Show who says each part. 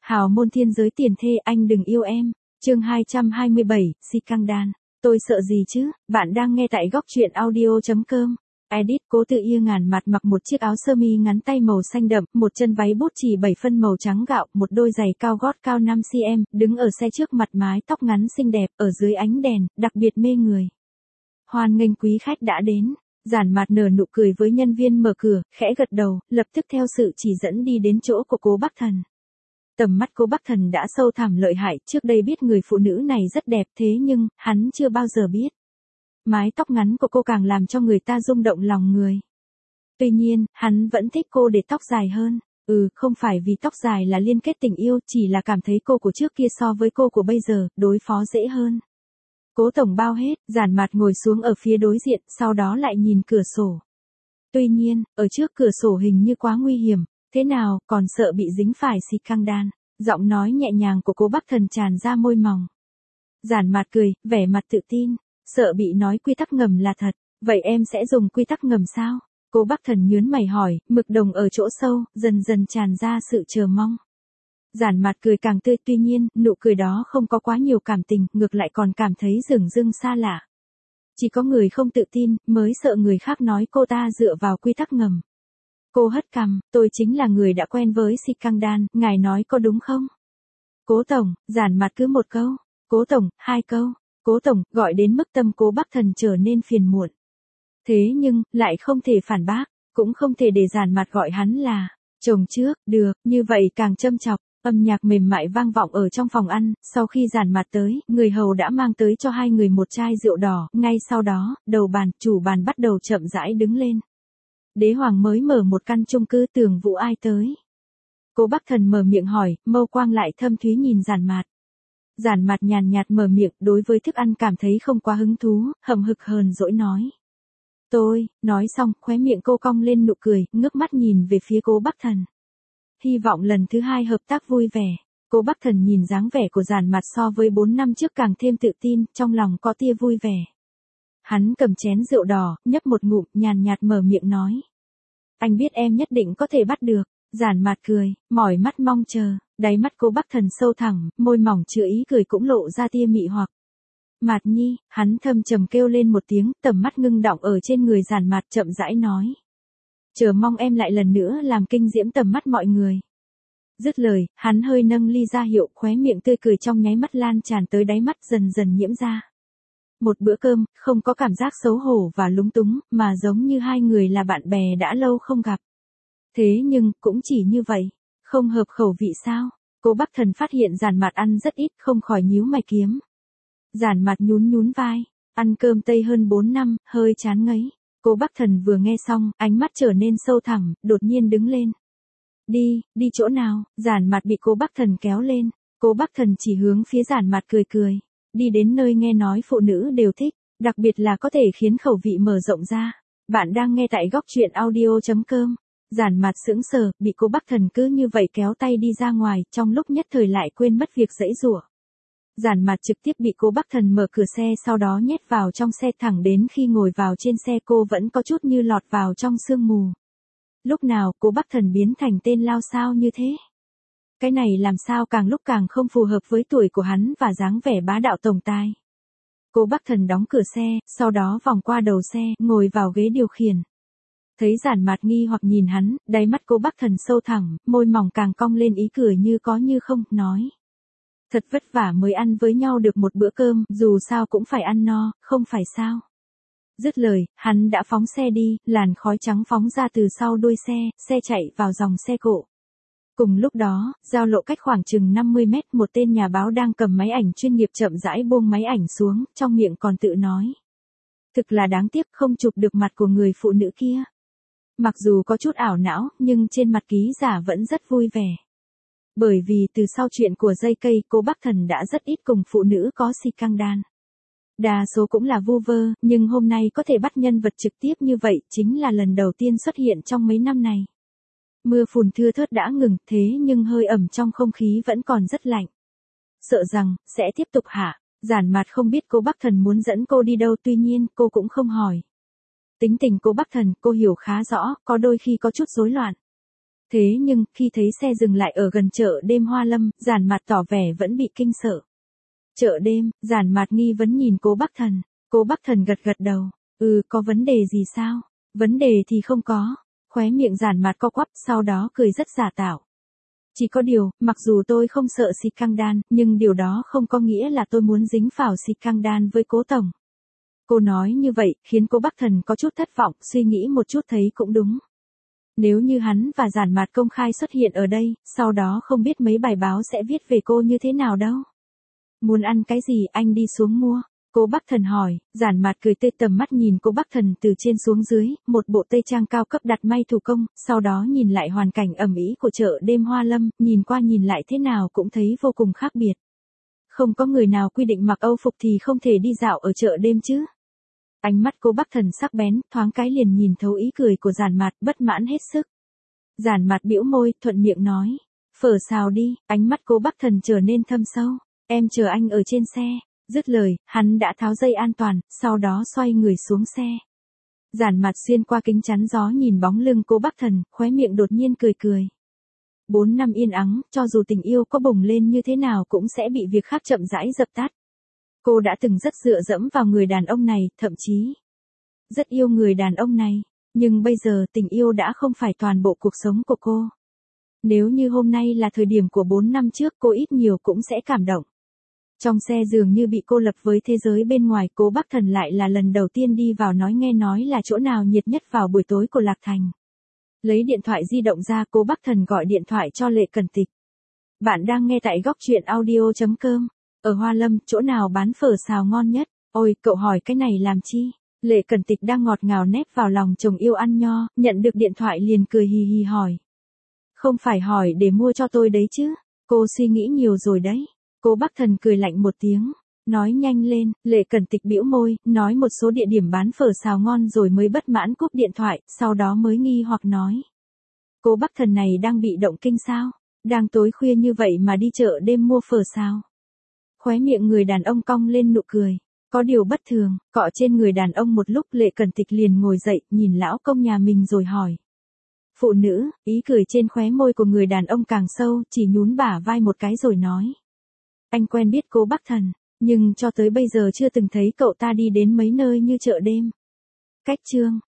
Speaker 1: Hào môn thiên giới tiền thê anh đừng yêu em. Chương 227, Scandal. Tôi sợ gì chứ? Bạn đang nghe tại góc truyện audio.com. Edit Cố Tự Ia ngàn mặt mặc một chiếc áo sơ mi ngắn tay màu xanh đậm, một chân váy bút chì 7 phân màu trắng gạo, một đôi giày cao gót cao 5 cm, đứng ở xe trước mặt mái tóc ngắn xinh đẹp, ở dưới ánh đèn, đặc biệt mê người. Hoan nghênh quý khách đã đến. Giản Mạt nở nụ cười với nhân viên mở cửa, khẽ gật đầu, lập tức theo sự chỉ dẫn đi đến chỗ của Cố Bắc Thần. Tầm mắt Cố Bắc Thần đã sâu thẳm lợi hại, trước đây biết người phụ nữ này rất đẹp thế nhưng, hắn chưa bao giờ biết. Mái tóc ngắn của cô càng làm cho người ta rung động lòng người. Tuy nhiên, hắn vẫn thích cô để tóc dài hơn. Không phải vì tóc dài là liên kết tình yêu, chỉ là cảm thấy cô của trước kia so với cô của bây giờ, đối phó dễ hơn. Cố tổng bao hết, Giản Mạt ngồi xuống ở phía đối diện, sau đó lại nhìn cửa sổ. Tuy nhiên, ở trước cửa sổ hình như quá nguy hiểm, thế nào, còn sợ bị dính phải scandal. Giọng nói nhẹ nhàng của Cố Bắc Thần tràn ra môi mỏng. Giản Mạt cười, vẻ mặt tự tin, sợ bị nói quy tắc ngầm là thật, vậy em sẽ dùng quy tắc ngầm sao? Cố Bắc Thần nhướng mày hỏi, mực đồng ở chỗ sâu, dần dần tràn ra sự chờ mong. Giản Mạt cười càng tươi, tuy nhiên, nụ cười đó không có quá nhiều cảm tình, ngược lại còn cảm thấy dửng dưng xa lạ. Chỉ có người không tự tin, mới sợ người khác nói cô ta dựa vào quy tắc ngầm. Cô hất cằm, tôi chính là người đã quen với scandal, ngài nói có đúng không? Cố tổng, Giản Mạt cứ một câu. Cố tổng, 2 câu. Cố tổng, gọi đến mức tâm Cố Bắc Thần trở nên phiền muộn. Thế nhưng, lại không thể phản bác, cũng không thể để Giản Mạt gọi hắn là chồng trước, được, như vậy càng châm chọc. Âm nhạc mềm mại vang vọng ở trong phòng ăn, sau khi Giản Mạt tới, người hầu đã mang tới cho hai người một chai rượu đỏ, ngay sau đó, đầu bàn, chủ bàn bắt đầu chậm rãi đứng lên. Đế hoàng mới mở một căn chung cư, Tưởng Vũ ai tới? Cố Bắc Thần mở miệng hỏi, mâu quang lại thâm thúy nhìn Giản Mạt. Giản Mạt nhàn nhạt mở miệng, đối với thức ăn cảm thấy không quá hứng thú, hậm hực hờn dỗi nói. Tôi, nói xong, khóe miệng cô cong lên nụ cười, ngước mắt nhìn về phía Cố Bắc Thần. Hy vọng lần thứ 2 hợp tác vui vẻ. Cố Bắc Thần nhìn dáng vẻ của Giản Mạt so với 4 năm trước càng thêm tự tin, trong lòng có tia vui vẻ. Hắn cầm chén rượu đỏ, nhấp một ngụm, nhàn nhạt mở miệng nói. Anh biết em nhất định có thể bắt được. Giản Mạt cười, mỏi mắt mong chờ, đáy mắt Cố Bắc Thần sâu thẳm, môi mỏng chứa ý cười cũng lộ ra tia mị hoặc. Mạt nhi, hắn thâm trầm kêu lên một tiếng, tầm mắt ngưng đọng ở trên người Giản Mạt chậm rãi nói. Chờ mong em lại lần nữa làm kinh diễm tầm mắt mọi người. Dứt lời, hắn hơi nâng ly ra hiệu, khóe miệng tươi cười trong nháy mắt lan tràn tới đáy mắt dần dần nhiễm ra. Một bữa cơm, không có cảm giác xấu hổ và lúng túng, mà giống như hai người là bạn bè đã lâu không gặp. Thế nhưng, cũng chỉ như vậy, không hợp khẩu vị sao? Cố Bắc Thần phát hiện Giản Mạt ăn rất ít, không khỏi nhíu mày kiếm. Giản Mạt nhún vai, ăn cơm Tây hơn 4 năm, hơi chán ngấy. Cố Bắc Thần vừa nghe xong, ánh mắt trở nên sâu thẳm, đột nhiên đứng lên. Đi chỗ nào? Giản Mạt bị Cố Bắc Thần kéo lên. Cố Bắc Thần chỉ hướng phía Giản Mạt cười. Đi đến nơi nghe nói phụ nữ đều thích, đặc biệt là có thể khiến khẩu vị mở rộng ra. Bạn đang nghe tại góc truyện audio.com. Giản Mạt sững sờ, bị Cố Bắc Thần cứ như vậy kéo tay đi ra ngoài, trong lúc nhất thời lại quên mất việc giãy giụa. Giản Mạt trực tiếp bị Cố Bắc Thần mở cửa xe, sau đó nhét vào trong xe, thẳng đến khi ngồi vào trên xe cô vẫn có chút như lọt vào trong sương mù. Lúc nào Cố Bắc Thần biến thành tên lao sao như thế? Cái này làm sao càng lúc càng không phù hợp với tuổi của hắn và dáng vẻ bá đạo tổng tài. Cố Bắc Thần đóng cửa xe, sau đó vòng qua đầu xe, ngồi vào ghế điều khiển. Thấy Giản Mạt nghi hoặc nhìn hắn, đáy mắt Cố Bắc Thần sâu thẳm, môi mỏng càng cong lên ý cười như có như không, nói. Thật vất vả mới ăn với nhau được một bữa cơm, dù sao cũng phải ăn no, không phải sao? Dứt lời, hắn đã phóng xe đi, làn khói trắng phóng ra từ sau đuôi xe chạy vào dòng xe cộ. Cùng lúc đó, giao lộ cách khoảng chừng 50 mét, một tên nhà báo đang cầm máy ảnh chuyên nghiệp chậm rãi buông máy ảnh xuống, trong miệng còn tự nói. Thực là đáng tiếc không chụp được mặt của người phụ nữ kia. Mặc dù có chút ảo não, nhưng trên mặt ký giả vẫn rất vui vẻ. Bởi vì từ sau chuyện của dây cây, Cố Bắc Thần đã rất ít cùng phụ nữ có scandal. Đa số cũng là vu vơ, nhưng hôm nay có thể bắt nhân vật trực tiếp như vậy, chính là lần đầu tiên xuất hiện trong mấy năm này. Mưa phùn thưa thớt đã ngừng, thế nhưng hơi ẩm trong không khí vẫn còn rất lạnh. Sợ rằng, sẽ tiếp tục hả? Giản Mạt không biết Cố Bắc Thần muốn dẫn cô đi đâu, tuy nhiên, cô cũng không hỏi. Tính tình Cố Bắc Thần, cô hiểu khá rõ, có đôi khi có chút rối loạn. Thế nhưng, khi thấy xe dừng lại ở gần chợ đêm Hoa Lâm, Giản Mạt tỏ vẻ vẫn bị kinh sợ. Chợ đêm, Giản Mạt nghi vấn nhìn Cố Bắc Thần. Cố Bắc Thần gật gật đầu. Có vấn đề gì sao? Vấn đề thì không có. Khóe miệng Giản Mạt co quắp, sau đó cười rất giả tạo. Chỉ có điều, mặc dù tôi không sợ xì căng đan, nhưng điều đó không có nghĩa là tôi muốn dính phảo xì căng đan với Cố tổng. Cô nói như vậy, khiến Cố Bắc Thần có chút thất vọng, suy nghĩ một chút thấy cũng đúng. Nếu như hắn và Giản Mạt công khai xuất hiện ở đây, sau đó không biết mấy bài báo sẽ viết về cô như thế nào đâu. Muốn ăn cái gì anh đi xuống mua. Cố Bắc Thần hỏi, Giản Mạt cười tê tầm mắt nhìn Cố Bắc Thần từ trên xuống dưới, một bộ tây trang cao cấp đặt may thủ công, sau đó nhìn lại hoàn cảnh ầm ĩ của chợ đêm Hoa Lâm, nhìn qua nhìn lại thế nào cũng thấy vô cùng khác biệt. Không có người nào quy định mặc Âu phục thì không thể đi dạo ở chợ đêm chứ. Ánh mắt Cố Bắc Thần sắc bén, thoáng cái liền nhìn thấu ý cười của Giản Mạt, bất mãn hết sức. Giản Mạt bĩu môi, thuận miệng nói, phở xào đi. Ánh mắt Cố Bắc Thần trở nên thâm sâu. Em chờ anh ở trên xe. Dứt lời, hắn đã tháo dây an toàn, sau đó xoay người xuống xe. Giản Mạt xuyên qua kính chắn gió nhìn bóng lưng Cố Bắc Thần, khóe miệng đột nhiên cười cười. 4 năm yên ắng, cho dù tình yêu có bùng lên như thế nào cũng sẽ bị việc khác chậm rãi dập tắt. Cô đã từng rất dựa dẫm vào người đàn ông này, thậm chí rất yêu người đàn ông này, nhưng bây giờ tình yêu đã không phải toàn bộ cuộc sống của cô. Nếu như hôm nay là thời điểm của 4 năm trước, cô ít nhiều cũng sẽ cảm động. Trong xe dường như bị cô lập với thế giới bên ngoài, Cố Bắc Thần lại là lần đầu tiên đi vào nghe nói là chỗ nào nhiệt nhất vào buổi tối của Lạc Thành. Lấy điện thoại di động ra, Cố Bắc Thần gọi điện thoại cho Lệ Cẩn Tịch. Bạn đang nghe tại góc truyện audio.com. Ở Hoa Lâm, chỗ nào bán phở xào ngon nhất? Ôi, cậu hỏi cái này làm chi? Lệ Cẩn Tịch đang ngọt ngào nép vào lòng chồng yêu ăn nho, nhận được điện thoại liền cười hì hì hỏi. Không phải hỏi để mua cho tôi đấy chứ? Cô suy nghĩ nhiều rồi đấy. Cố Bắc Thần cười lạnh một tiếng. Nói nhanh lên. Lệ Cẩn Tịch bĩu môi, nói một số địa điểm bán phở xào ngon rồi mới bất mãn cúp điện thoại, sau đó mới nghi hoặc nói. Cố Bắc Thần này đang bị động kinh sao? Đang tối khuya như vậy mà đi chợ đêm mua phở xào. Khóe miệng người đàn ông cong lên nụ cười. Có điều bất thường, cọ trên người đàn ông một lúc, Lệ Cẩn Tịch liền ngồi dậy, nhìn lão công nhà mình rồi hỏi. Phụ nữ, ý cười trên khóe môi của người đàn ông càng sâu, chỉ nhún bả vai một cái rồi nói. Anh quen biết Cố Bắc Thần, nhưng cho tới bây giờ chưa từng thấy cậu ta đi đến mấy nơi như chợ đêm. Cách chương.